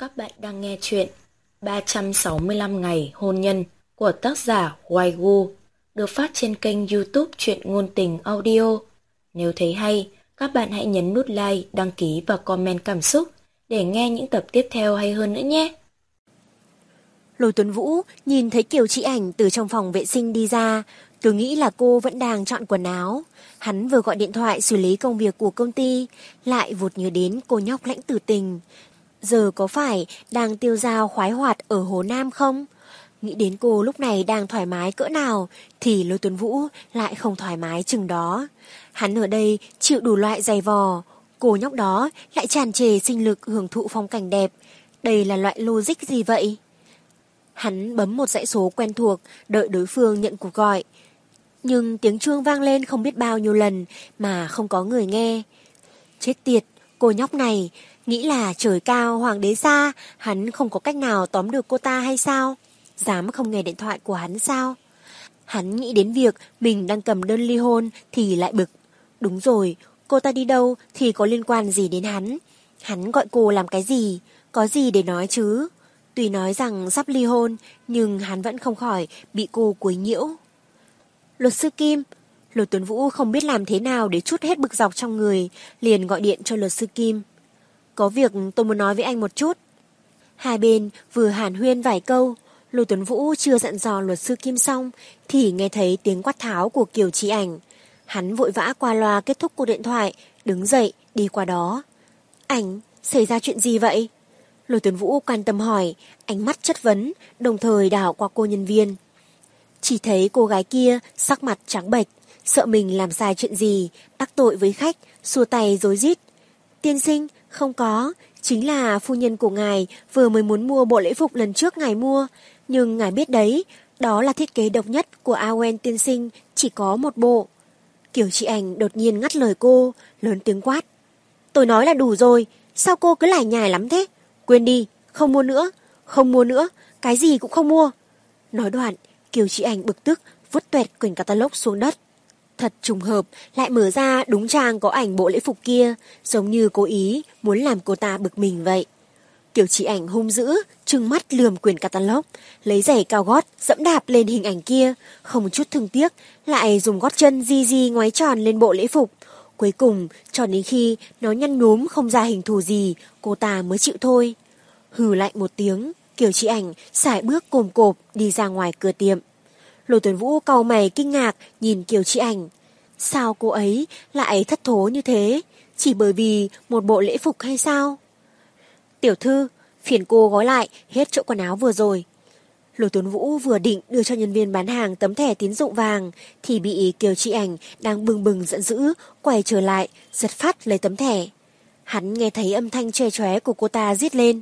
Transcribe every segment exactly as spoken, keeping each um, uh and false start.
Các bạn đang nghe chuyện ba trăm sáu mươi lăm ngày hôn nhân của tác giả Hoài Gu, được phát trên kênh YouTube Truyện Ngôn Tình Audio. Nếu thấy hay, các bạn hãy nhấn nút like, đăng ký và comment cảm xúc để nghe những tập tiếp theo hay hơn nữa nhé. Lôi Tuấn Vũ nhìn thấy Kiều Chị Ảnh từ trong phòng vệ sinh đi ra, tôi nghĩ là cô vẫn đang chọn quần áo. Hắn vừa gọi điện thoại xử lý công việc của công ty, lại vụt nhớ đến cô nhóc Lãnh Tử Tình. Giờ có phải đang tiêu dao khoái hoạt ở Hồ Nam không? Nghĩ đến cô lúc này đang thoải mái cỡ nào, thì Lôi Tuấn Vũ lại không thoải mái chừng đó. Hắn ở đây chịu đủ loại giày vò, cô nhóc đó lại tràn trề sinh lực hưởng thụ phong cảnh đẹp. Đây là loại logic gì vậy? Hắn bấm một dãy số quen thuộc, đợi đối phương nhận cuộc gọi. Nhưng tiếng chuông vang lên không biết bao nhiêu lần mà không có người nghe. Chết tiệt, cô nhóc này, nghĩ là trời cao hoàng đế xa, hắn không có cách nào tóm được cô ta hay sao? Dám không nghe điện thoại của hắn sao? Hắn nghĩ đến việc mình đang cầm đơn ly hôn thì lại bực. Đúng rồi, cô ta đi đâu thì có liên quan gì đến hắn? Hắn gọi cô làm cái gì? Có gì để nói chứ? Tuy nói rằng sắp ly hôn, nhưng hắn vẫn không khỏi bị cô quấy nhiễu. Luật sư Kim. Lôi Tuấn Vũ không biết làm thế nào để trút hết bực dọc trong người, liền gọi điện cho luật sư Kim. Có việc tôi muốn nói với anh một chút. Hai bên vừa hàn huyên vài câu, Lôi Tuấn Vũ chưa dặn dò luật sư Kim xong thì nghe thấy tiếng quát tháo của Kiều Chị Ảnh. Hắn vội vã qua loa kết thúc cuộc điện thoại, đứng dậy đi qua đó. Ảnh, xảy ra chuyện gì vậy? Lôi Tuấn Vũ quan tâm hỏi, ánh mắt chất vấn, đồng thời đảo qua cô nhân viên. Chỉ thấy cô gái kia sắc mặt trắng bệch, sợ mình làm sai chuyện gì, đắc tội với khách, xua tay rối rít. Tiên sinh, không có, chính là phu nhân của ngài vừa mới muốn mua bộ lễ phục lần trước ngài mua, nhưng ngài biết đấy, đó là thiết kế độc nhất của Awen tiên sinh, chỉ có một bộ. Kiều Chị Ảnh đột nhiên ngắt lời cô, lớn tiếng quát. Tôi nói là đủ rồi, sao cô cứ lải nhải lắm thế? Quên đi, không mua nữa, không mua nữa, cái gì cũng không mua. Nói đoạn, Kiều Chị Ảnh bực tức vứt toẹt quyển catalog xuống đất. Thật trùng hợp, lại mở ra đúng trang có ảnh bộ lễ phục kia, giống như cố ý muốn làm cô ta bực mình vậy. Kiều Chị Ảnh hung dữ, trừng mắt lườm quyển catalog, lấy giày cao gót dẫm đạp lên hình ảnh kia, không chút thương tiếc, lại dùng gót chân di di ngoáy tròn lên bộ lễ phục. Cuối cùng, cho đến khi nó nhăn nhúm không ra hình thù gì, cô ta mới chịu thôi. Hừ lạnh một tiếng, Kiều Chị Ảnh sải bước cồm cộp đi ra ngoài cửa tiệm. Lôi Tuấn Vũ cau mày kinh ngạc nhìn Kiều Chị Ảnh. Sao cô ấy lại thất thố như thế? Chỉ bởi vì một bộ lễ phục hay sao? Tiểu thư, phiền cô gói lại hết chỗ quần áo vừa rồi. Lôi Tuấn Vũ vừa định đưa cho nhân viên bán hàng tấm thẻ tín dụng vàng thì bị Kiều Chị Ảnh đang bừng bừng giận dữ quay trở lại, giật phát lấy tấm thẻ. Hắn nghe thấy âm thanh chóe chóe của cô ta rít lên.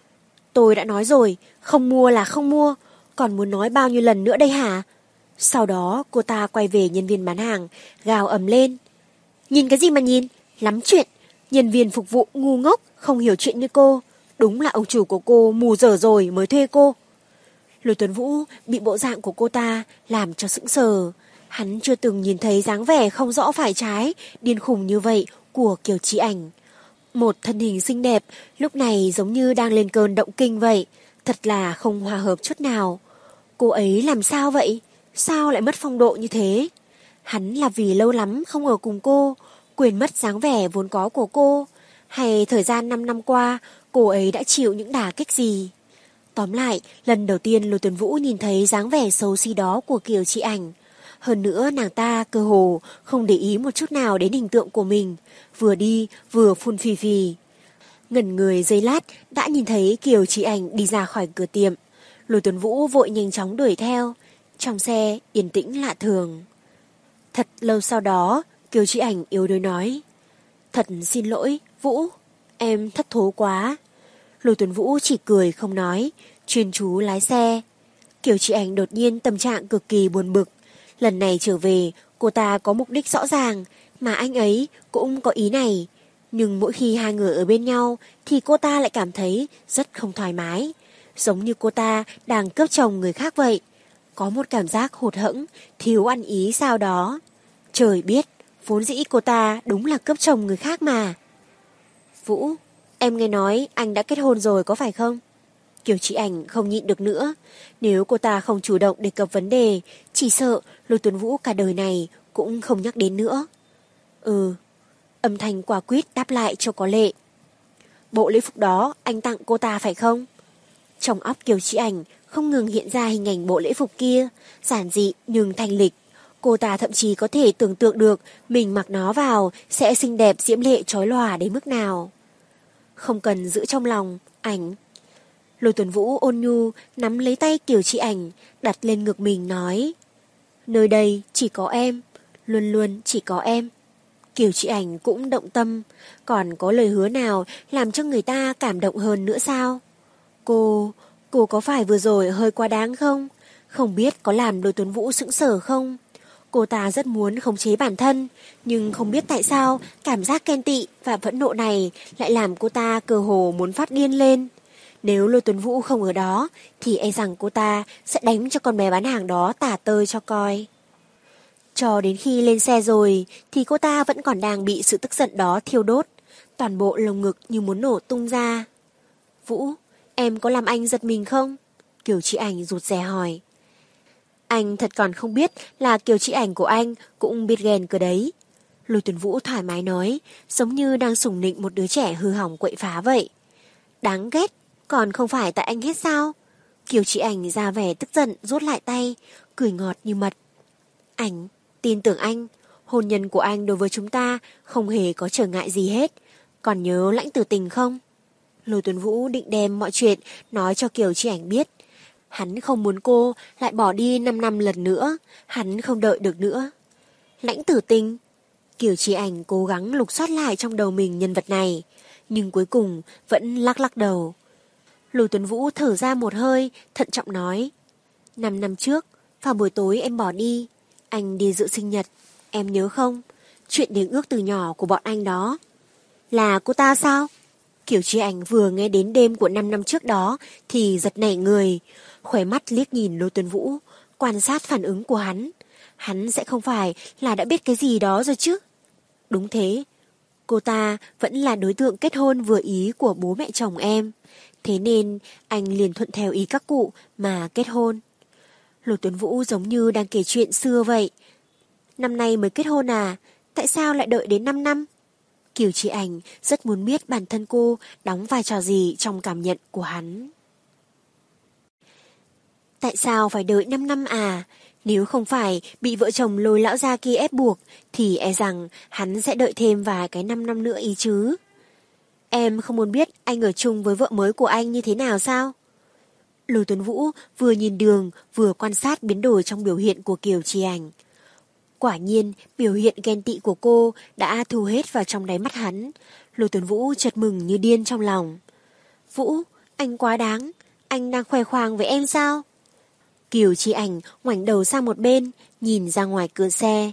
Tôi đã nói rồi, không mua là không mua, còn muốn nói bao nhiêu lần nữa đây hả? Sau đó cô ta quay về nhân viên bán hàng, gào ầm lên. Nhìn cái gì mà nhìn, lắm chuyện, nhân viên phục vụ ngu ngốc, không hiểu chuyện như cô. Đúng là ông chủ của cô mù dở rồi mới thuê cô. Lôi Tuấn Vũ bị bộ dạng của cô ta làm cho sững sờ. Hắn chưa từng nhìn thấy dáng vẻ không rõ phải trái, điên khùng như vậy của Kiều Chị Ảnh. Một thân hình xinh đẹp lúc này giống như đang lên cơn động kinh vậy, thật là không hòa hợp chút nào. Cô ấy làm sao vậy? Sao lại mất phong độ như thế? Hắn là vì lâu lắm không ở cùng cô, quên mất dáng vẻ vốn có của cô, hay thời gian năm năm qua cô ấy đã chịu những đả kích gì? Tóm lại, lần đầu tiên Lôi Tuấn Vũ nhìn thấy dáng vẻ xấu xí đó của Kiều Chị Ảnh. Hơn nữa nàng ta cơ hồ không để ý một chút nào đến hình tượng của mình, vừa đi vừa phun phì phì. Ngẩn người giây lát đã nhìn thấy Kiều Chị Ảnh đi ra khỏi cửa tiệm. Lôi Tuấn Vũ vội nhanh chóng đuổi theo. Trong xe yên tĩnh lạ thường. Thật lâu sau đó, Kiều Chị Ảnh yếu đuối nói. Thật xin lỗi, Vũ, em thất thố quá. Lôi Tuấn Vũ chỉ cười không nói, chuyên chú lái xe. Kiều Chị Ảnh đột nhiên tâm trạng cực kỳ buồn bực. Lần này trở về, cô ta có mục đích rõ ràng, mà anh ấy cũng có ý này. Nhưng mỗi khi hai người ở bên nhau thì cô ta lại cảm thấy rất không thoải mái. Giống như cô ta đang cướp chồng người khác vậy. Có một cảm giác hụt hẫng, thiếu ăn ý sao đó. Trời biết, vốn dĩ cô ta đúng là cướp chồng người khác mà. Vũ, Em nghe nói anh đã kết hôn rồi có phải không? Kiều Chị Ảnh không nhịn được nữa. Nếu cô ta không chủ động đề cập vấn đề, chỉ sợ Lôi Tuấn Vũ cả đời này cũng không nhắc đến nữa. Ừ, âm thanh quả quyết đáp lại cho có lệ. Bộ lễ phục đó anh tặng cô ta phải không? Trong óc Kiều Chị Ảnh không ngừng hiện ra hình ảnh bộ lễ phục kia, giản dị nhưng thanh lịch. Cô ta thậm chí có thể tưởng tượng được mình mặc nó vào sẽ xinh đẹp diễm lệ chói lòa đến mức nào. Không cần giữ trong lòng, Ảnh. Lôi Tuấn Vũ ôn nhu nắm lấy tay Kiều Chị Ảnh, đặt lên ngực mình nói: nơi đây chỉ có em, luôn luôn chỉ có em. Kiều Chị Ảnh cũng động tâm, còn có lời hứa nào làm cho người ta cảm động hơn nữa sao? Cô, cô có phải vừa rồi hơi quá đáng không? Không biết có làm Lôi Tuấn Vũ sững sờ không? Cô ta rất muốn khống chế bản thân, nhưng không biết tại sao cảm giác ghen tị và phẫn nộ này lại làm cô ta cơ hồ muốn phát điên lên. Nếu Lôi Tuấn Vũ không ở đó, thì e rằng cô ta sẽ đánh cho con bé bán hàng đó tả tơi cho coi. Cho đến khi lên xe rồi, thì cô ta vẫn còn đang bị sự tức giận đó thiêu đốt. Toàn bộ lồng ngực như muốn nổ tung ra. Vũ, em có làm anh giật mình không? Kiều Chị Ảnh rụt rè hỏi. Anh thật còn không biết là Kiều Chị Ảnh của anh cũng biết ghen cơ đấy. Lôi Tuấn Vũ thoải mái nói, giống như đang sủng nịnh một đứa trẻ hư hỏng quậy phá vậy. Đáng ghét, còn không phải tại anh hết sao? Kiều Chị Ảnh ra vẻ tức giận rút lại tay, cười ngọt như mật. Ảnh, tin tưởng anh, hôn nhân của anh đối với chúng ta không hề có trở ngại gì hết. Còn nhớ Lãnh Tử Tình không? Lôi Tuấn Vũ định đem mọi chuyện nói cho Kiều Chị Ảnh biết. Hắn không muốn cô lại bỏ đi năm năm lần nữa, hắn không đợi được nữa. Lãnh Tử Tình. Kiều Chị Ảnh cố gắng lục soát lại trong đầu mình nhân vật này, nhưng cuối cùng vẫn lắc lắc đầu. Lôi Tuấn Vũ thở ra một hơi, thận trọng nói. Năm năm trước, vào buổi tối em bỏ đi, anh đi dự sinh nhật, em nhớ không? Chuyện đếm ước từ nhỏ của bọn anh đó. Là cô ta sao? Kiều Chị Ảnh vừa nghe đến đêm của năm năm trước đó thì giật nảy người, khóe mắt liếc nhìn Lôi Tuấn Vũ, quan sát phản ứng của hắn. Hắn sẽ không phải là đã biết cái gì đó rồi chứ? Đúng thế, cô ta vẫn là đối tượng kết hôn vừa ý của bố mẹ chồng em. Thế nên anh liền thuận theo ý các cụ mà kết hôn. Lôi Tuấn Vũ giống như đang kể chuyện xưa vậy. Năm nay mới kết hôn à? Tại sao lại đợi đến năm năm? Kiều Chị Ảnh rất muốn biết bản thân cô đóng vai trò gì trong cảm nhận của hắn. Tại sao phải đợi năm năm à? Nếu không phải bị vợ chồng Lôi lão gia kia ép buộc, thì e rằng hắn sẽ đợi thêm vài cái năm năm nữa ý chứ. Em không muốn biết anh ở chung với vợ mới của anh như thế nào sao? Lôi Tuấn Vũ vừa nhìn đường vừa quan sát biến đổi trong biểu hiện của Kiều Chị Ảnh. Quả nhiên biểu hiện ghen tị của cô đã thu hết vào trong đáy mắt hắn. Lôi Tuấn Vũ chợt mừng như điên trong lòng. Vũ, anh quá đáng, anh đang khoe khoang với em sao? Kiều Chị Ảnh ngoảnh đầu sang một bên, nhìn ra ngoài cửa xe.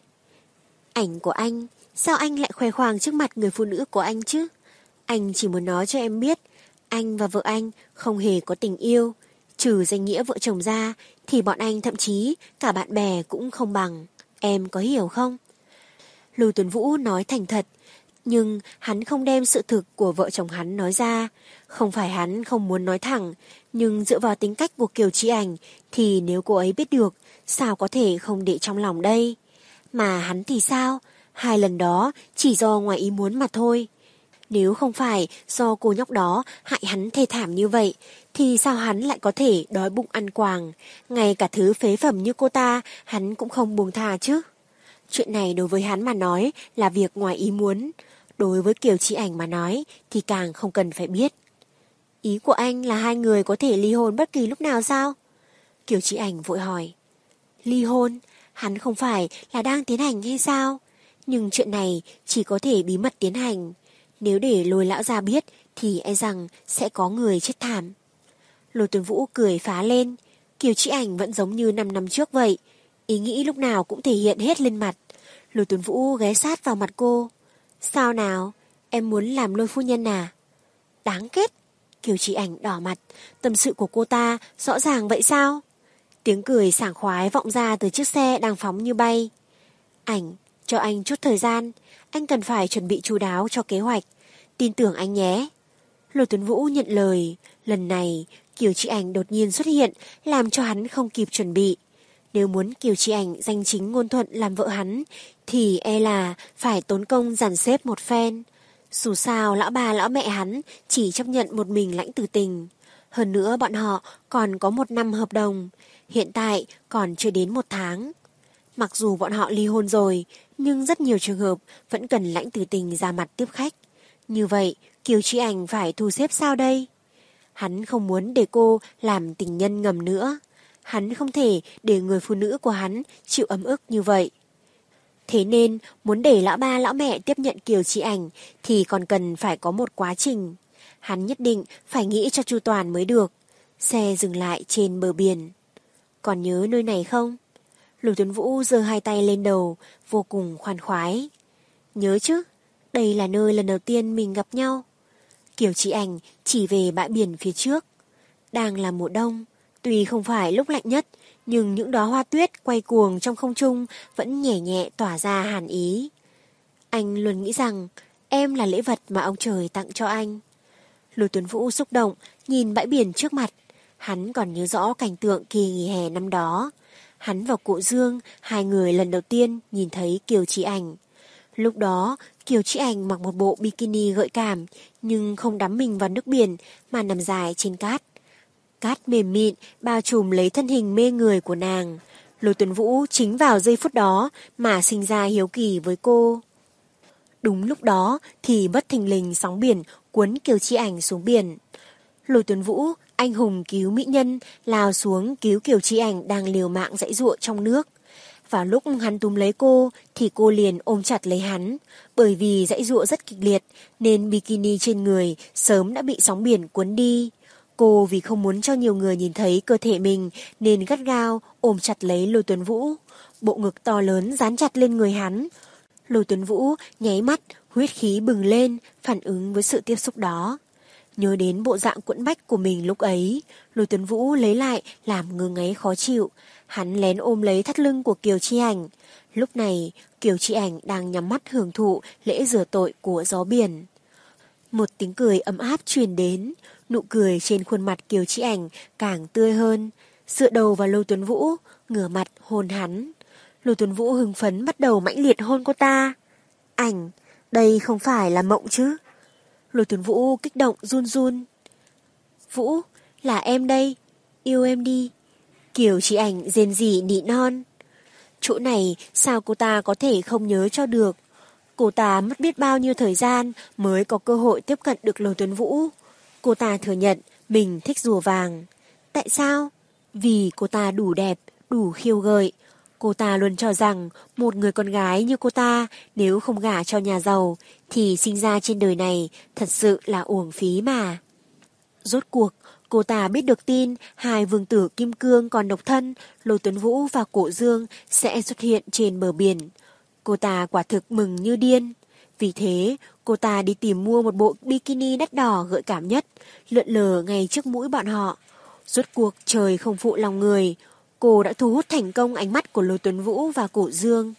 Ảnh của anh, sao anh lại khoe khoang trước mặt người phụ nữ của anh chứ? Anh chỉ muốn nói cho em biết, anh và vợ anh không hề có tình yêu. Trừ danh nghĩa vợ chồng ra, thì bọn anh thậm chí cả bạn bè cũng không bằng. Em có hiểu không? Lôi Tuấn Vũ nói thành thật, nhưng hắn không đem sự thực của vợ chồng hắn nói ra. Không phải hắn không muốn nói thẳng, nhưng dựa vào tính cách của Kiều Chị Ảnh thì nếu cô ấy biết được, sao có thể không để trong lòng đây? Mà hắn thì sao? Hai lần đó chỉ do ngoài ý muốn mà thôi. Nếu không phải do cô nhóc đó hại hắn thê thảm như vậy, thì sao hắn lại có thể đói bụng ăn quàng? Ngay cả thứ phế phẩm như cô ta, hắn cũng không buông tha chứ. Chuyện này đối với hắn mà nói là việc ngoài ý muốn. Đối với Kiều Chị Ảnh mà nói thì càng không cần phải biết. Ý của anh là hai người có thể ly hôn bất kỳ lúc nào sao? Kiều Chị Ảnh vội hỏi. Ly hôn? Hắn không phải là đang tiến hành hay sao? Nhưng chuyện này chỉ có thể bí mật tiến hành. Nếu để Lôi lão gia biết thì e rằng sẽ có người chết thảm. Lôi Tuấn Vũ cười phá lên. Kiều Chị Ảnh vẫn giống như năm năm trước vậy. Ý nghĩ lúc nào cũng thể hiện hết lên mặt. Lôi Tuấn Vũ ghé sát vào mặt cô. Sao nào? Em muốn làm Lôi phu nhân à? Đáng ghét. Kiều Chị Ảnh đỏ mặt. Tâm sự của cô ta rõ ràng vậy sao? Tiếng cười sảng khoái vọng ra từ chiếc xe đang phóng như bay. Ảnh, cho anh chút thời gian. Anh cần phải chuẩn bị chu đáo cho kế hoạch. Tin tưởng anh nhé. Lôi Tuấn Vũ nhận lời. Lần này Kiều Chi Ảnh đột nhiên xuất hiện, làm cho hắn không kịp chuẩn bị. Nếu muốn Kiều Chi Ảnh danh chính ngôn thuận làm vợ hắn thì e là phải tốn công dàn xếp một phen. Dù sao lão bà lão mẹ hắn chỉ chấp nhận một mình Lãnh Tử Tình. Hơn nữa bọn họ còn có một năm hợp đồng, hiện tại còn chưa đến một tháng. Mặc dù bọn họ ly hôn rồi, nhưng rất nhiều trường hợp vẫn cần Lãnh Tử Tình ra mặt tiếp khách. Như vậy Kiều Chi Ảnh phải thu xếp sao đây? Hắn không muốn để cô làm tình nhân ngầm nữa. Hắn không thể để người phụ nữ của hắn chịu ấm ức như vậy. Thế nên muốn để lão ba lão mẹ tiếp nhận Kiều Chi Ảnh thì còn cần phải có một quá trình. Hắn nhất định phải nghĩ cho chu toàn mới được. Xe dừng lại trên bờ biển. Còn nhớ nơi này không? Lôi Tuấn Vũ giơ hai tay lên đầu, vô cùng khoan khoái. Nhớ chứ, đây là nơi lần đầu tiên mình gặp nhau. Kiều Chi Ảnh chỉ về bãi biển phía trước. Đang là mùa đông, tuy không phải lúc lạnh nhất, nhưng những đóa hoa tuyết quay cuồng trong không trung vẫn nhẹ nhẹ tỏa ra hàn ý. Anh luôn nghĩ rằng em là lễ vật mà ông trời tặng cho anh. Lôi Tuấn Vũ xúc động nhìn bãi biển trước mặt. Hắn còn nhớ rõ cảnh tượng kỳ nghỉ hè năm đó. Hắn và cụ Dương, hai người lần đầu tiên nhìn thấy Kiều Chi Ảnh. Lúc đó Kiều Chi Ảnh mặc một bộ bikini gợi cảm, nhưng không đắm mình vào nước biển mà nằm dài trên cát. Cát mềm mịn bao trùm lấy thân hình mê người của nàng. Lôi Tuấn Vũ chính vào giây phút đó mà sinh ra hiếu kỳ với cô. Đúng lúc đó thì bất thình lình sóng biển cuốn Kiều Chi Ảnh xuống biển. Lôi Tuấn Vũ anh hùng cứu mỹ nhân lao xuống cứu Kiều Chi Ảnh đang liều mạng giãy giụa trong nước. Vào lúc hắn túm lấy cô thì cô liền ôm chặt lấy hắn. Bởi vì giãy giụa rất kịch liệt nên bikini trên người sớm đã bị sóng biển cuốn đi. Cô vì không muốn cho nhiều người nhìn thấy cơ thể mình nên gắt gao ôm chặt lấy Lôi Tuấn Vũ. Bộ ngực to lớn dán chặt lên người hắn. Lôi Tuấn Vũ nháy mắt, huyết khí bừng lên, phản ứng với sự tiếp xúc đó. Nhớ đến bộ dạng quẫn bách của mình lúc ấy, Lôi Tuấn Vũ lấy lại làm ngơ ngáy khó chịu. Hắn lén ôm lấy thắt lưng của Kiều Chi Ảnh. Lúc này Kiều Chi Ảnh đang nhắm mắt hưởng thụ lễ rửa tội của gió biển. Một tiếng cười ấm áp truyền đến, nụ cười trên khuôn mặt Kiều Chi Ảnh càng tươi hơn. Dựa đầu vào Lôi Tuấn Vũ, ngửa mặt hôn hắn. Lôi Tuấn Vũ hưng phấn bắt đầu mãnh liệt hôn cô ta. Ảnh, đây không phải là mộng chứ? Lôi Tuấn Vũ kích động run run. Vũ, là em đây, yêu em đi. Kiều Chi Ảnh rên rỉ nỉ non. Chỗ này sao cô ta có thể không nhớ cho được? Cô ta mất biết bao nhiêu thời gian mới có cơ hội tiếp cận được Lôi Tuấn Vũ. Cô ta thừa nhận mình thích rùa vàng. Tại sao? Vì cô ta đủ đẹp, đủ khiêu gợi. Cô ta luôn cho rằng một người con gái như cô ta nếu không gả cho nhà giàu thì sinh ra trên đời này thật sự là uổng phí mà. Rốt cuộc, cô ta biết được tin hai vương tử kim cương còn độc thân, Lôi Tuấn Vũ và Cổ Dương sẽ xuất hiện trên bờ biển. Cô ta quả thực mừng như điên. Vì thế, cô ta đi tìm mua một bộ bikini đắt đỏ gợi cảm nhất, lượn lờ ngay trước mũi bọn họ. Rốt cuộc trời không phụ lòng người, cô đã thu hút thành công ánh mắt của Lôi Tuấn Vũ và Cổ Dương.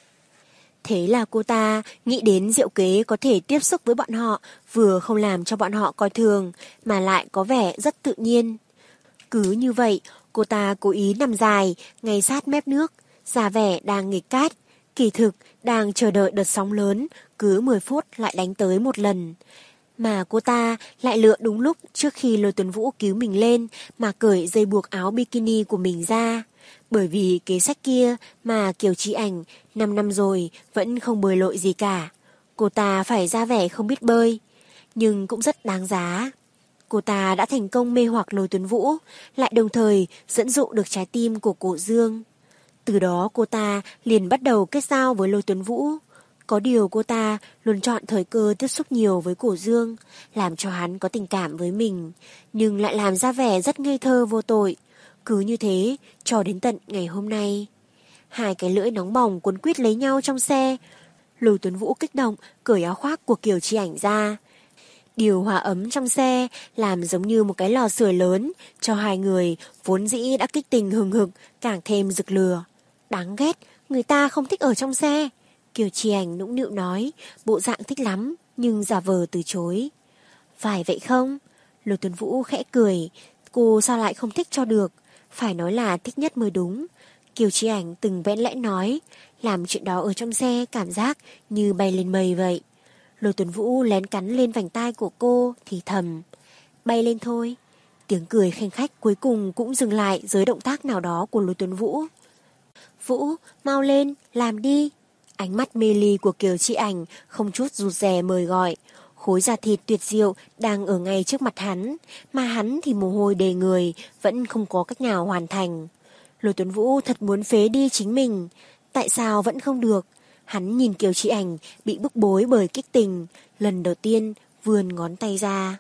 Thế là cô ta nghĩ đến diệu kế có thể tiếp xúc với bọn họ, vừa không làm cho bọn họ coi thường, mà lại có vẻ rất tự nhiên. Cứ như vậy, cô ta cố ý nằm dài, ngay sát mép nước, ra vẻ đang nghịch cát, kỳ thực đang chờ đợi đợt sóng lớn, cứ mười phút lại đánh tới một lần. Mà cô ta lại lựa đúng lúc trước khi Lôi Tuấn Vũ cứu mình lên mà cởi dây buộc áo bikini của mình ra. Bởi vì kế sách kia mà Kiều Chi Ảnh năm năm rồi vẫn không bơi lội gì cả. Cô ta phải ra vẻ không biết bơi, nhưng cũng rất đáng giá. Cô ta đã thành công mê hoặc Lôi Tuấn Vũ, lại đồng thời dẫn dụ được trái tim của Cổ Dương. Từ đó cô ta liền bắt đầu kết giao với Lôi Tuấn Vũ. Có điều cô ta luôn chọn thời cơ tiếp xúc nhiều với Cổ Dương, làm cho hắn có tình cảm với mình, nhưng lại làm ra vẻ rất ngây thơ vô tội. Cứ như thế, cho đến tận ngày hôm nay. Hai cái lưỡi nóng bỏng cuốn quýt lấy nhau trong xe. Lôi Tuấn Vũ kích động, cởi áo khoác của Kiều Chi Ảnh ra. Điều hòa ấm trong xe làm giống như một cái lò sưởi lớn, cho hai người vốn dĩ đã kích tình hừng hực càng thêm rực lửa. Đáng ghét, người ta không thích ở trong xe. Kiều Chi Ảnh nũng nịu nói, bộ dạng thích lắm, nhưng giả vờ từ chối. Phải vậy không? Lôi Tuấn Vũ khẽ cười. Cô sao lại không thích cho được? Phải nói là thích nhất mới đúng. Kiều Chi Ảnh từng vẽn lẽ nói, làm chuyện đó ở trong xe cảm giác như bay lên mây vậy. Lôi Tuấn Vũ lén cắn lên vành tai của cô thì thầm, bay lên thôi. Tiếng cười khanh khách cuối cùng cũng dừng lại dưới động tác nào đó của Lôi Tuấn Vũ. Vũ, mau lên, làm đi. Ánh mắt mê ly của Kiều Chi Ảnh không chút rụt rè mời gọi. Khối da thịt tuyệt diệu đang ở ngay trước mặt hắn, mà hắn thì mồ hôi đầy người, vẫn không có cách nào hoàn thành. Lôi Tuấn Vũ thật muốn phế đi chính mình. Tại sao vẫn không được? Hắn nhìn Kiều Chi Ảnh bị bức bối bởi kích tình, lần đầu tiên vươn ngón tay ra.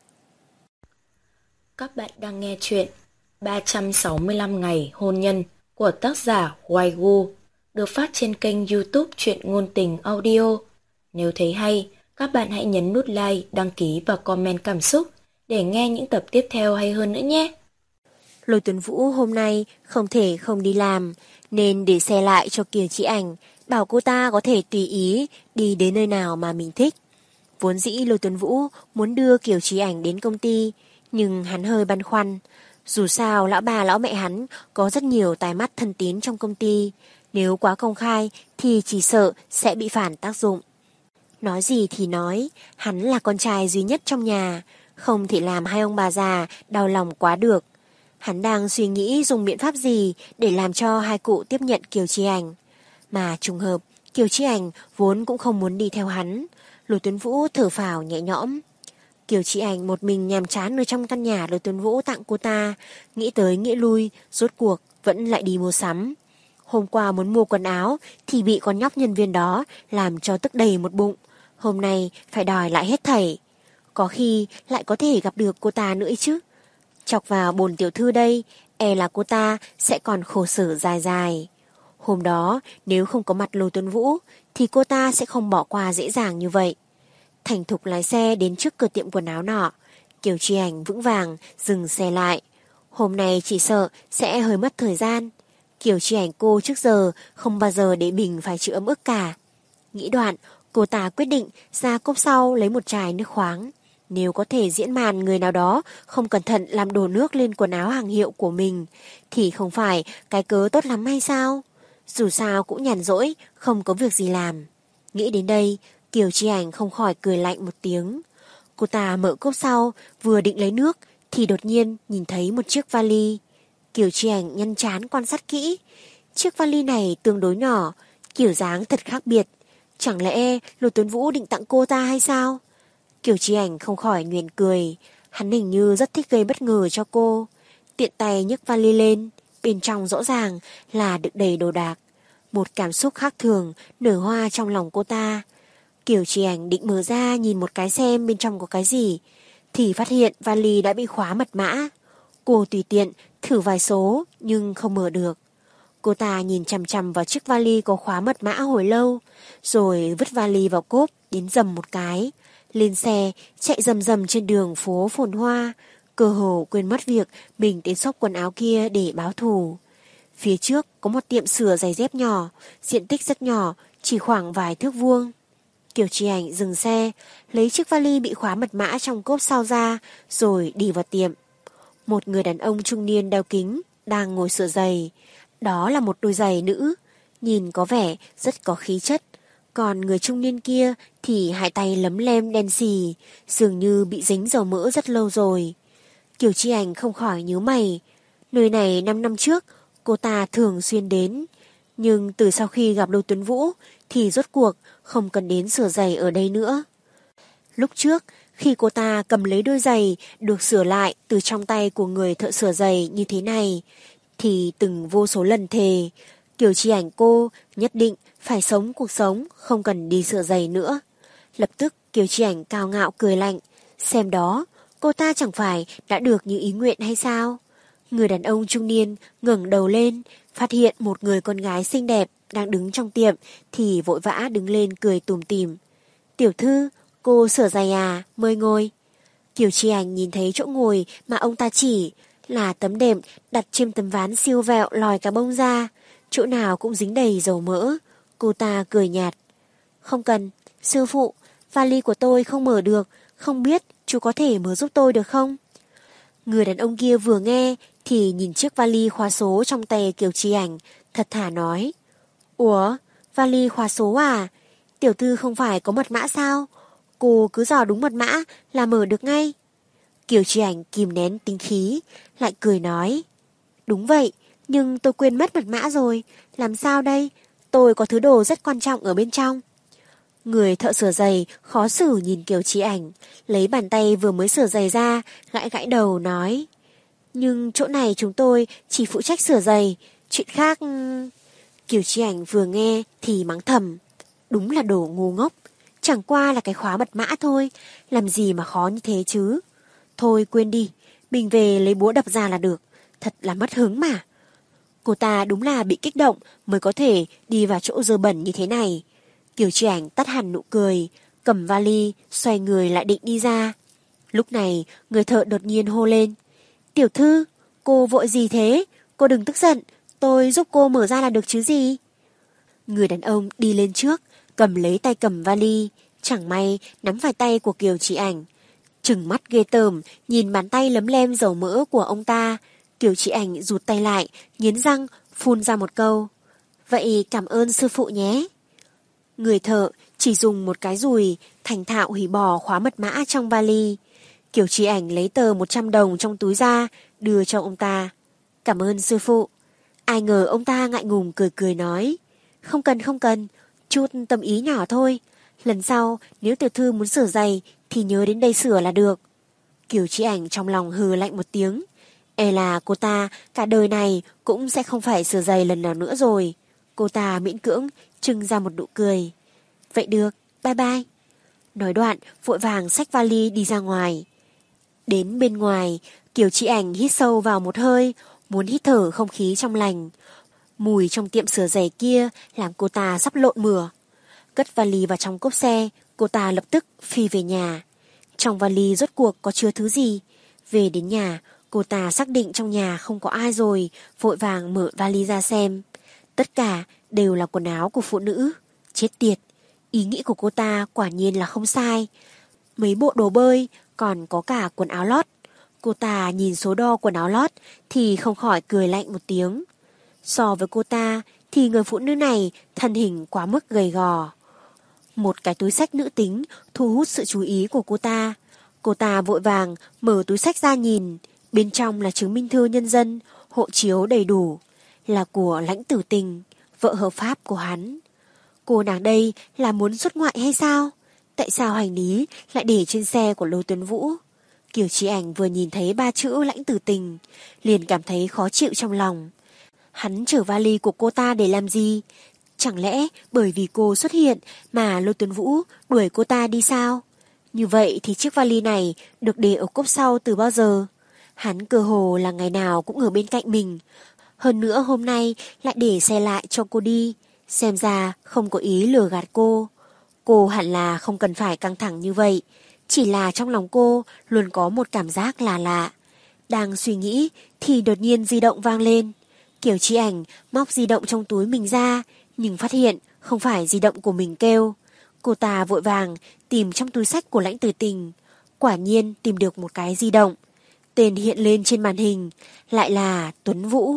Các bạn đang nghe chuyện ba trăm sáu mươi lăm ngày hôn nhân của tác giả Hoài Gu, được phát trên kênh YouTube Truyện Ngôn Tình Audio. Nếu thấy hay, các bạn hãy nhấn nút like, đăng ký và comment cảm xúc để nghe những tập tiếp theo hay hơn nữa nhé. Lôi Tuấn Vũ hôm nay không thể không đi làm, nên để xe lại cho Kiều Chi Ảnh, bảo cô ta có thể tùy ý đi đến nơi nào mà mình thích. Vốn dĩ Lôi Tuấn Vũ muốn đưa Kiều Chi Ảnh đến công ty, nhưng hắn hơi băn khoăn. Dù sao lão bà lão mẹ hắn có rất nhiều tai mắt thân tín trong công ty, nếu quá công khai thì chỉ sợ sẽ bị phản tác dụng. Nói gì thì nói, hắn là con trai duy nhất trong nhà, không thể làm hai ông bà già đau lòng quá được. Hắn đang suy nghĩ dùng biện pháp gì để làm cho hai cụ tiếp nhận Kiều Chi Ảnh. Mà trùng hợp, Kiều Chi Ảnh vốn cũng không muốn đi theo hắn. Lôi Tuấn Vũ thở phào nhẹ nhõm. Kiều Chi Ảnh một mình nhàm chán ở trong căn nhà Lôi Tuấn Vũ tặng cô ta, nghĩ tới nghĩ lui, rốt cuộc vẫn lại đi mua sắm. Hôm qua muốn mua quần áo thì bị con nhóc nhân viên đó làm cho tức đầy một bụng. Hôm nay phải đòi lại hết thảy. Có khi lại có thể gặp được cô ta nữa chứ. Chọc vào bồn tiểu thư đây, e là cô ta sẽ còn khổ sở dài dài. Hôm đó nếu không có mặt Lôi Tuấn Vũ thì cô ta sẽ không bỏ qua dễ dàng như vậy. Thành thục lái xe đến trước cửa tiệm quần áo nọ. Kiều Chi Ảnh vững vàng dừng xe lại. Hôm nay chỉ sợ sẽ hơi mất thời gian. Kiều Chi Ảnh cô trước giờ không bao giờ để mình phải chịu ấm ức cả. Nghĩ đoạn, cô ta quyết định ra cốp sau lấy một chai nước khoáng. Nếu có thể diễn màn người nào đó không cẩn thận làm đổ nước lên quần áo hàng hiệu của mình, thì không phải cái cớ tốt lắm hay sao? Dù sao cũng nhàn rỗi, không có việc gì làm. Nghĩ đến đây, Kiều Chi Ảnh không khỏi cười lạnh một tiếng. Cô ta mở cốp sau, vừa định lấy nước, thì đột nhiên nhìn thấy một chiếc vali. Kiều Chi Ảnh nhăn trán quan sát kỹ. Chiếc vali này tương đối nhỏ, kiểu dáng thật khác biệt. Chẳng lẽ Lôi Tuấn Vũ định tặng cô ta hay sao? Kiều Chi Ảnh không khỏi nhoẻn cười. Hắn hình như rất thích gây bất ngờ cho cô. Tiện tay nhấc vali lên, bên trong rõ ràng là đựng đầy đồ đạc. Một cảm xúc khác thường nở hoa trong lòng cô ta. Kiều Chi Ảnh định mở ra nhìn một cái xem bên trong có cái gì, thì phát hiện vali đã bị khóa mật mã. Cô tùy tiện thử vài số nhưng không mở được. Cô ta nhìn chằm chằm vào chiếc vali có khóa mật mã hồi lâu, rồi vứt vali vào cốp đến dầm một cái. Lên xe, chạy rầm rầm trên đường phố phồn hoa, cơ hồ quên mất việc mình đến shop quần áo kia để báo thù. Phía trước có một tiệm sửa giày dép nhỏ, diện tích rất nhỏ, chỉ khoảng vài thước vuông. Kiều Chi Ảnh dừng xe, lấy chiếc vali bị khóa mật mã trong cốp sau ra, rồi đi vào tiệm. Một người đàn ông trung niên đeo kính, đang ngồi sửa giày. Đó là một đôi giày nữ, nhìn có vẻ rất có khí chất. Còn người trung niên kia thì hai tay lấm lem đen xì, dường như bị dính dầu mỡ rất lâu rồi. Kiều Chi Ảnh không khỏi nhíu mày. Nơi này năm năm trước, cô ta thường xuyên đến. Nhưng từ sau khi gặp Lôi Tuấn Vũ thì rốt cuộc không cần đến sửa giày ở đây nữa. Lúc trước, khi cô ta cầm lấy đôi giày được sửa lại từ trong tay của người thợ sửa giày như thế này, thì từng vô số lần thề, Kiều Chi Ảnh cô nhất định phải sống cuộc sống không cần đi sửa giày nữa. Lập tức Kiều Chi Ảnh cao ngạo cười lạnh, xem đó, cô ta chẳng phải đã được như ý nguyện hay sao? Người đàn ông trung niên ngẩng đầu lên, phát hiện một người con gái xinh đẹp đang đứng trong tiệm thì vội vã đứng lên cười tủm tỉm. Tiểu thư, cô sửa giày à, mời ngồi. Kiều Chi Ảnh nhìn thấy chỗ ngồi mà ông ta chỉ là tấm đệm đặt trên tấm ván siêu vẹo lòi cả bông ra, chỗ nào cũng dính đầy dầu mỡ. Cô ta cười nhạt. Không cần, sư phụ, vali của tôi không mở được, không biết chú có thể mở giúp tôi được không? Người đàn ông kia vừa nghe thì nhìn chiếc vali khóa số trong tay Kiều Chi Ảnh, thật thà nói. Ủa, vali khóa số à? Tiểu thư không phải có mật mã sao? Cô cứ dò đúng mật mã là mở được ngay. Kiều Chi Ảnh kìm nén tính khí, lại cười nói. Đúng vậy, nhưng tôi quên mất mật mã rồi. Làm sao đây? Tôi có thứ đồ rất quan trọng ở bên trong. Người thợ sửa giày khó xử nhìn Kiều Chi Ảnh, lấy bàn tay vừa mới sửa giày ra, gãi gãi đầu nói. Nhưng chỗ này chúng tôi chỉ phụ trách sửa giày, chuyện khác... Kiều Chi Ảnh vừa nghe thì mắng thầm. Đúng là đồ ngu ngốc, chẳng qua là cái khóa mật mã thôi, làm gì mà khó như thế chứ. Thôi quên đi, mình về lấy búa đập ra là được, thật là mất hứng mà. Cô ta đúng là bị kích động mới có thể đi vào chỗ dơ bẩn như thế này. Kiều Chi Ảnh tắt hẳn nụ cười, cầm vali, xoay người lại định đi ra. Lúc này, người thợ đột nhiên hô lên. Tiểu thư, cô vội gì thế? Cô đừng tức giận, tôi giúp cô mở ra là được chứ gì? Người đàn ông đi lên trước, cầm lấy tay cầm vali, chẳng may nắm phải tay của Kiều Chi Ảnh. Trừng mắt ghê tởm, nhìn bàn tay lấm lem dầu mỡ của ông ta. Kiều Chi Ảnh rụt tay lại, nghiến răng, phun ra một câu. Vậy cảm ơn sư phụ nhé. Người thợ chỉ dùng một cái dùi, thành thạo hủy bỏ khóa mật mã trong vali. Kiều Chi Ảnh lấy tờ một trăm đồng trong túi ra, đưa cho ông ta. Cảm ơn sư phụ. Ai ngờ ông ta ngại ngùng cười cười nói. Không cần không cần, chút tâm ý nhỏ thôi. Lần sau nếu tiểu thư muốn sửa giày thì nhớ đến đây sửa là được. Kiều Chi Ảnh trong lòng hừ lạnh một tiếng. E là cô ta cả đời này cũng sẽ không phải sửa giày lần nào nữa rồi. Cô ta miễn cưỡng trưng ra một nụ cười. Vậy được, bye bye. Nói đoạn vội vàng xách vali đi ra ngoài. Đến bên ngoài, Kiều Chi Ảnh hít sâu vào một hơi, muốn hít thở không khí trong lành. Mùi trong tiệm sửa giày kia làm cô ta sắp lộn mửa. Cất vali vào trong cốp xe, cô ta lập tức phi về nhà. Trong vali rốt cuộc có chứa thứ gì? Về đến nhà, cô ta xác định trong nhà không có ai rồi, vội vàng mở vali ra xem. Tất cả đều là quần áo của phụ nữ. Chết tiệt, ý nghĩ của cô ta quả nhiên là không sai. Mấy bộ đồ bơi, còn có cả quần áo lót. Cô ta nhìn số đo quần áo lót thì không khỏi cười lạnh một tiếng. So với cô ta thì người phụ nữ này thân hình quá mức gầy gò. Một cái túi xách nữ tính thu hút sự chú ý của cô ta. Cô ta vội vàng mở túi xách ra nhìn. Bên trong là chứng minh thư nhân dân, hộ chiếu đầy đủ. Là của Lãnh Tử Tình, vợ hợp pháp của hắn. Cô nàng đây là muốn xuất ngoại hay sao? Tại sao hành lý lại để trên xe của Lô Tuấn Vũ? Kiều Chi Ảnh vừa nhìn thấy ba chữ Lãnh Tử Tình, liền cảm thấy khó chịu trong lòng. Hắn chở vali của cô ta để làm gì? Chẳng lẽ bởi vì cô xuất hiện mà Lô Tuấn Vũ đuổi cô ta đi sao? Như vậy thì chiếc vali này được để ở cốp sau từ bao giờ? Hắn cơ hồ là ngày nào cũng ở bên cạnh mình. Hơn nữa hôm nay lại để xe lại cho cô đi. Xem ra không có ý lừa gạt cô. Cô hẳn là không cần phải căng thẳng như vậy. Chỉ là trong lòng cô luôn có một cảm giác là lạ. Đang suy nghĩ thì đột nhiên di động vang lên. Kiều Chi Ảnh móc di động trong túi mình ra, nhưng phát hiện không phải di động của mình kêu. Cô ta vội vàng tìm trong túi xách của Lãnh Tử Tình. Quả nhiên tìm được một cái di động. Tên hiện lên trên màn hình lại là Tuấn Vũ.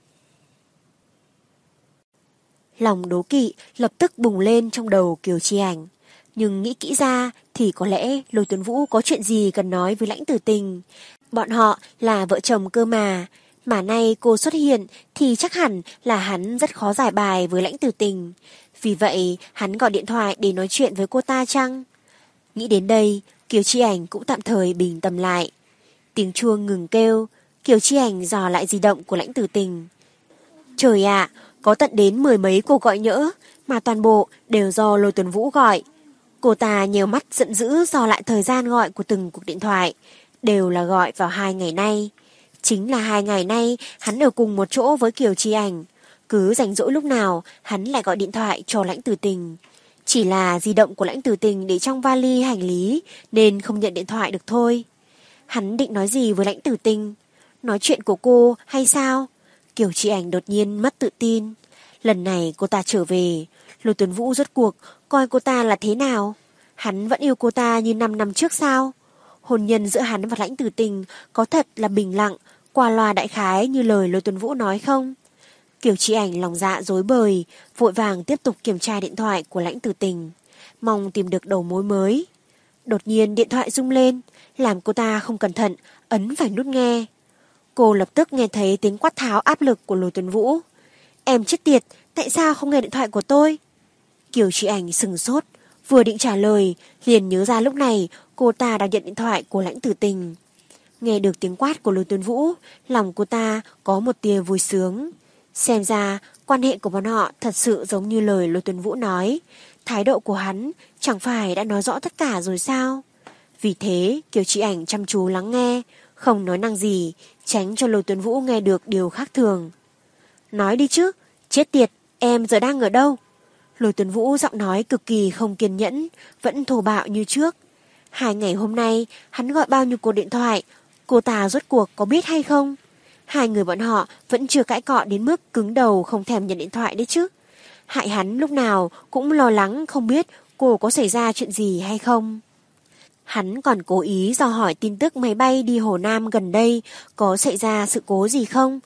Lòng đố kỵ lập tức bùng lên trong đầu Kiều Chi Ảnh. Nhưng nghĩ kỹ ra thì có lẽ Lôi Tuấn Vũ có chuyện gì cần nói với Lãnh Tử Tình. Bọn họ là vợ chồng cơ mà. Mà nay cô xuất hiện thì chắc hẳn là hắn rất khó giải bài với Lãnh Tử Tình. Vì vậy hắn gọi điện thoại để nói chuyện với cô ta chăng? Nghĩ đến đây, Kiều Chi Ảnh cũng tạm thời bình tâm lại. Tiếng chuông ngừng kêu, Kiều Chi Ảnh dò lại di động của Lãnh Tử Tình. Trời ạ, có tận đến mười mấy cuộc gọi nhỡ, mà toàn bộ đều do Lôi Tuấn Vũ gọi. Cô ta nhíu mắt giận dữ dò lại thời gian gọi của từng cuộc điện thoại, đều là gọi vào hai ngày nay. Chính là hai ngày nay hắn ở cùng một chỗ với Kiều Chi Ảnh. Cứ rảnh rỗi lúc nào hắn lại gọi điện thoại cho Lãnh Tử Tình. Chỉ là di động của Lãnh Tử Tình để trong vali hành lý nên không nhận điện thoại được thôi. Hắn định nói gì với Lãnh Tử Tình? Nói chuyện của cô hay sao? Kiều Chi Ảnh đột nhiên mất tự tin. Lần này cô ta trở về, Lôi Tuấn Vũ rốt cuộc coi cô ta là thế nào? Hắn vẫn yêu cô ta như năm năm trước sao? Hôn nhân giữa hắn và Lãnh Tử Tình có thật là bình lặng, qua loa đại khái như lời Lôi Tuấn Vũ nói không? Kiều Chi Ảnh lòng dạ rối bời, vội vàng tiếp tục kiểm tra điện thoại của Lãnh Tử Tình, mong tìm được đầu mối mới. Đột nhiên điện thoại rung lên, làm cô ta không cẩn thận, ấn phải nút nghe. Cô lập tức nghe thấy tiếng quát tháo áp lực của Lôi Tuấn Vũ. Em chết tiệt, tại sao không nghe điện thoại của tôi? Kiều Chi Ảnh sừng sốt, vừa định trả lời, liền nhớ ra lúc này cô ta đang nhận điện thoại của Lãnh Tử Tình. Nghe được tiếng quát của Lôi Tuấn Vũ, lòng cô ta có một tia vui sướng. Xem ra, quan hệ của bọn họ thật sự giống như lời Lôi Tuấn Vũ nói. Thái độ của hắn chẳng phải đã nói rõ tất cả rồi sao? Vì thế, Kiều Chi Ảnh chăm chú lắng nghe, không nói năng gì, tránh cho Lôi Tuấn Vũ nghe được điều khác thường. Nói đi chứ, chết tiệt, em giờ đang ở đâu? Lôi Tuấn Vũ giọng nói cực kỳ không kiên nhẫn, vẫn thô bạo như trước. Hai ngày hôm nay, hắn gọi bao nhiêu cuộc điện thoại, cô ta rốt cuộc có biết hay không? Hai người bọn họ vẫn chưa cãi cọ đến mức cứng đầu không thèm nhận điện thoại đấy chứ. Hại hắn lúc nào cũng lo lắng không biết cô có xảy ra chuyện gì hay không. Hắn còn cố ý dò hỏi tin tức máy bay đi Hồ Nam gần đây có xảy ra sự cố gì không.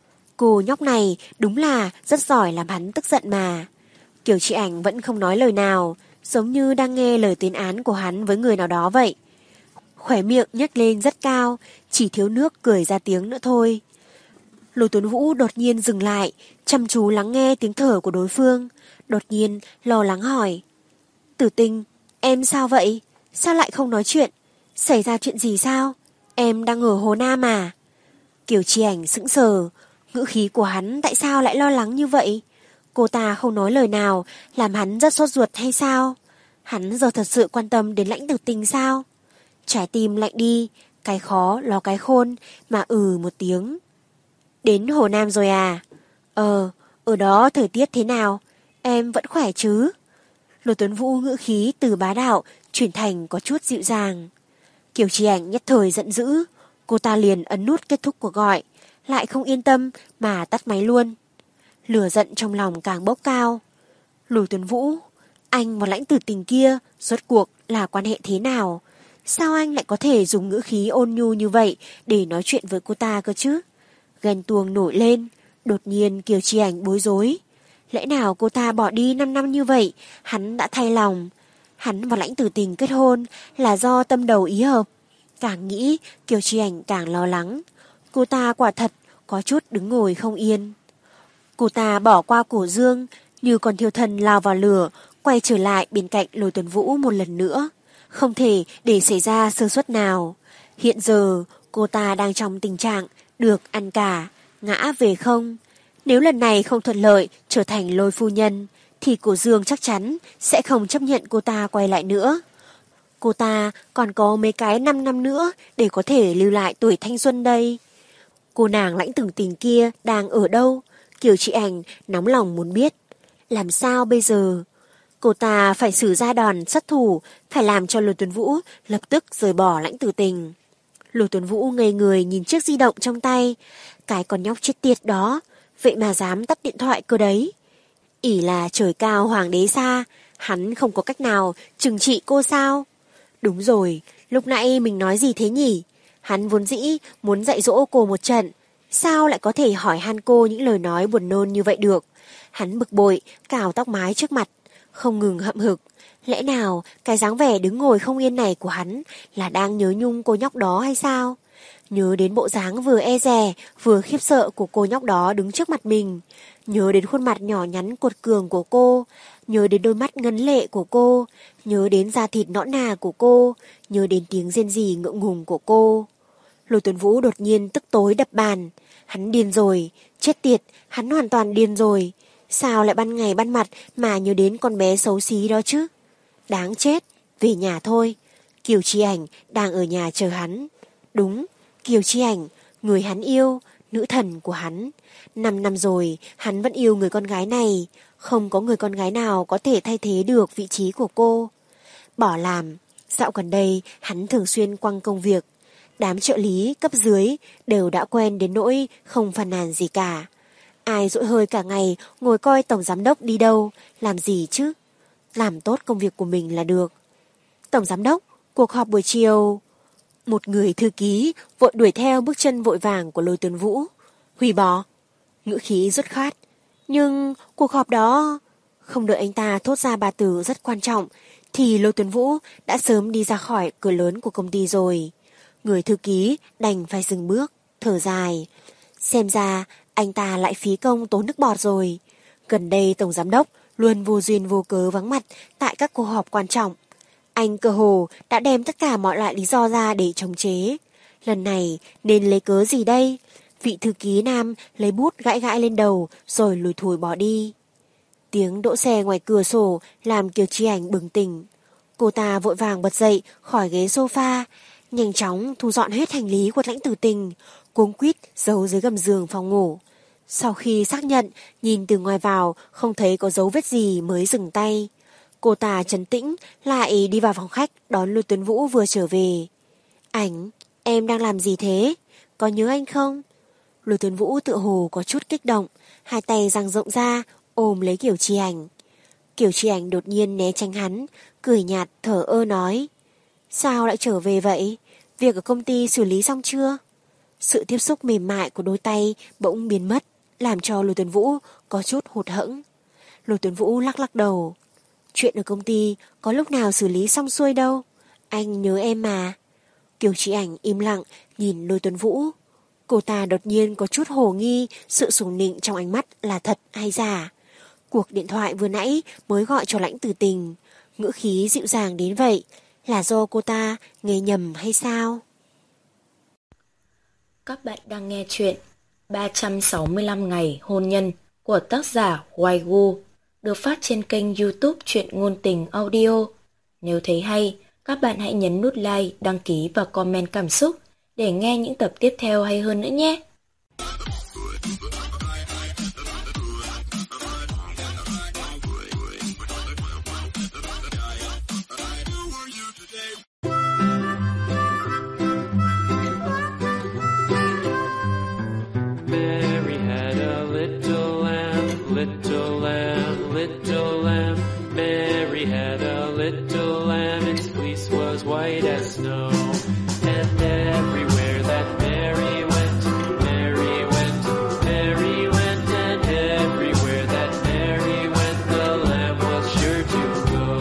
Cô nhóc này đúng là rất giỏi làm hắn tức giận mà. Kiều Chi Ảnh vẫn không nói lời nào, giống như đang nghe lời tuyên án của hắn với người nào đó vậy. Khỏe miệng nhếch lên rất cao, chỉ thiếu nước cười ra tiếng nữa thôi. Lôi Tuấn Vũ đột nhiên dừng lại, chăm chú lắng nghe tiếng thở của đối phương, đột nhiên lo lắng hỏi. Tử Tình, em sao vậy? Sao lại không nói chuyện? Xảy ra chuyện gì sao? Em đang ở Hồ Nam à? Kiều Chi Ảnh sững sờ, ngữ khí của hắn tại sao lại lo lắng như vậy? Cô ta không nói lời nào, làm hắn rất sốt ruột hay sao? Hắn giờ thật sự quan tâm đến Lãnh Tử Tình sao? Trái tim lạnh đi, cái khó lo cái khôn, mà ừ một tiếng. Đến Hồ Nam rồi à? Ờ, ở đó thời tiết thế nào? Em vẫn khỏe chứ? Lôi Tuấn Vũ ngữ khí từ bá đạo chuyển thành có chút dịu dàng. Kiều Chi Ảnh nhất thời giận dữ, cô ta liền ấn nút kết thúc cuộc gọi, lại không yên tâm mà tắt máy luôn. Lửa giận trong lòng càng bốc cao. Lôi Tuấn Vũ, anh và Lãnh Tử Tình kia rốt cuộc là quan hệ thế nào? Sao anh lại có thể dùng ngữ khí ôn nhu như vậy để nói chuyện với cô ta cơ chứ? Ghen tuông nổi lên, đột nhiên Kiều Chi Ảnh bối rối. Lẽ nào cô ta bỏ đi năm năm như vậy, hắn đã thay lòng. Hắn và Lãnh Tử Tình kết hôn là do tâm đầu ý hợp. Càng nghĩ, Kiều Chi Ảnh càng lo lắng. Cô ta quả thật có chút đứng ngồi không yên. Cô ta bỏ qua cổ Dương, như con thiêu thân lao vào lửa, quay trở lại bên cạnh Lôi Tuấn Vũ một lần nữa. Không thể để xảy ra sơ suất nào. Hiện giờ, cô ta đang trong tình trạng được ăn cả, ngã về không. Nếu lần này không thuận lợi trở thành Lôi phu nhân, thì cổ Dương chắc chắn sẽ không chấp nhận cô ta quay lại nữa. Cô ta còn có mấy cái năm năm nữa để có thể lưu lại tuổi thanh xuân đây. Cô nàng Lãnh Tử Tình kia đang ở đâu? Kiều Chi Ảnh nóng lòng muốn biết. Làm sao bây giờ? Cô ta phải xử ra đòn sát thủ, phải làm cho Lôi Tuấn Vũ lập tức rời bỏ Lãnh Tử Tình. Lôi Tuấn Vũ ngây người nhìn chiếc di động trong tay. Cái con nhóc chết tiệt đó, vậy mà dám tắt điện thoại cơ đấy. ỷ là trời cao hoàng đế xa, hắn không có cách nào trừng trị cô sao? Đúng rồi, lúc nãy mình nói gì thế nhỉ? Hắn vốn dĩ muốn dạy dỗ cô một trận, sao lại có thể hỏi han cô những lời nói buồn nôn như vậy được? Hắn bực bội, cào tóc mái trước mặt, không ngừng hậm hực. Lẽ nào cái dáng vẻ đứng ngồi không yên này của hắn là đang nhớ nhung cô nhóc đó hay sao? Nhớ đến bộ dáng vừa e dè vừa khiếp sợ của cô nhóc đó đứng trước mặt mình. Nhớ đến khuôn mặt nhỏ nhắn cuột cường của cô. Nhớ đến đôi mắt ngấn lệ của cô. Nhớ đến da thịt nõn nà của cô. Nhớ đến tiếng rên rỉ ngượng ngùng của cô. Lôi Tuấn Vũ đột nhiên tức tối đập bàn. Hắn điên rồi, chết tiệt, hắn hoàn toàn điên rồi. Sao lại ban ngày ban mặt mà nhớ đến con bé xấu xí đó chứ? Đáng chết, về nhà thôi. Kiều Chi Ảnh đang ở nhà chờ hắn. Đúng, Kiều Chi Ảnh, người hắn yêu, nữ thần của hắn. Năm năm rồi, hắn vẫn yêu người con gái này. Không có người con gái nào có thể thay thế được vị trí của cô. Bỏ làm, dạo gần đây hắn thường xuyên quăng công việc. Đám trợ lý cấp dưới đều đã quen đến nỗi không phàn nàn gì cả. Ai dỗi hơi cả ngày ngồi coi tổng giám đốc đi đâu, làm gì chứ? Làm tốt công việc của mình là được. Tổng giám đốc, cuộc họp buổi chiều. Một người thư ký vội đuổi theo bước chân vội vàng của Lôi Tuấn Vũ. Hủy bỏ. Ngữ khí rất khát. Nhưng cuộc họp đó... Không đợi anh ta thốt ra ba từ rất quan trọng thì Lôi Tuấn Vũ đã sớm đi ra khỏi cửa lớn của công ty rồi. Người thư ký đành phải dừng bước, thở dài. Xem ra anh ta lại phí công tốn nước bọt rồi. Gần đây tổng giám đốc luôn vô duyên vô cớ vắng mặt tại các cuộc họp quan trọng. Anh cơ hồ đã đem tất cả mọi loại lý do ra để chống chế. Lần này nên lấy cớ gì đây? Vị thư ký nam lấy bút gãi gãi lên đầu rồi lùi thủi bỏ đi. Tiếng đỗ xe ngoài cửa sổ làm Kiều Chi Ảnh bừng tỉnh. Cô ta vội vàng bật dậy khỏi ghế sofa, nhanh chóng thu dọn hết hành lý của Lãnh Tử Tình, cuống quýt giấu dưới gầm giường phòng ngủ. Sau khi xác nhận, nhìn từ ngoài vào không thấy có dấu vết gì mới dừng tay. Cô ta trấn tĩnh lại đi vào phòng khách đón Lôi Tuấn Vũ vừa trở về. Ảnh, em đang làm gì thế? Có nhớ anh không? Lôi Tuấn Vũ tựa hồ có chút kích động, hai tay dang rộng ra ôm lấy Kiều Chi Ảnh. Kiều Chi Ảnh đột nhiên né tránh hắn, cười nhạt thở ơ nói: Sao lại trở về vậy? Việc ở công ty xử lý xong chưa? Sự tiếp xúc mềm mại của đôi tay bỗng biến mất, làm cho Lôi Tuấn Vũ có chút hụt hẫng. Lôi Tuấn Vũ lắc lắc đầu. Chuyện ở công ty có lúc nào xử lý xong xuôi đâu. Anh nhớ em mà. Kiều Chi Ảnh im lặng nhìn Lôi Tuấn Vũ. Cô ta đột nhiên có chút hồ nghi sự sùng nịnh trong ánh mắt là thật hay giả. Cuộc điện thoại vừa nãy mới gọi cho Lãnh Tử Tình, ngữ khí dịu dàng đến vậy, là do cô ta nghe nhầm hay sao? Các bạn đang nghe chuyện ba trăm sáu mươi lăm ngày hôn nhân của tác giả Hoài Gu, được phát trên kênh YouTube Truyện Ngôn Tình Audio. Nếu thấy hay, các bạn hãy nhấn nút like, đăng ký và comment cảm xúc để nghe những tập tiếp theo hay hơn nữa nhé. Mary had a little lamb, little lamb, little lamb. Mary had a little lamb, its fleece was white as snow. And everywhere that Mary went, Mary went, Mary went, and everywhere that Mary went, the lamb was sure to go.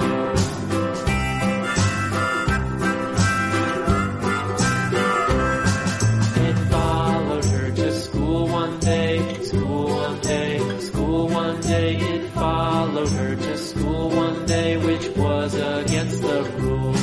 It followed her to school one day, school one day, school one day. It followed her to school one day, which was against the rules.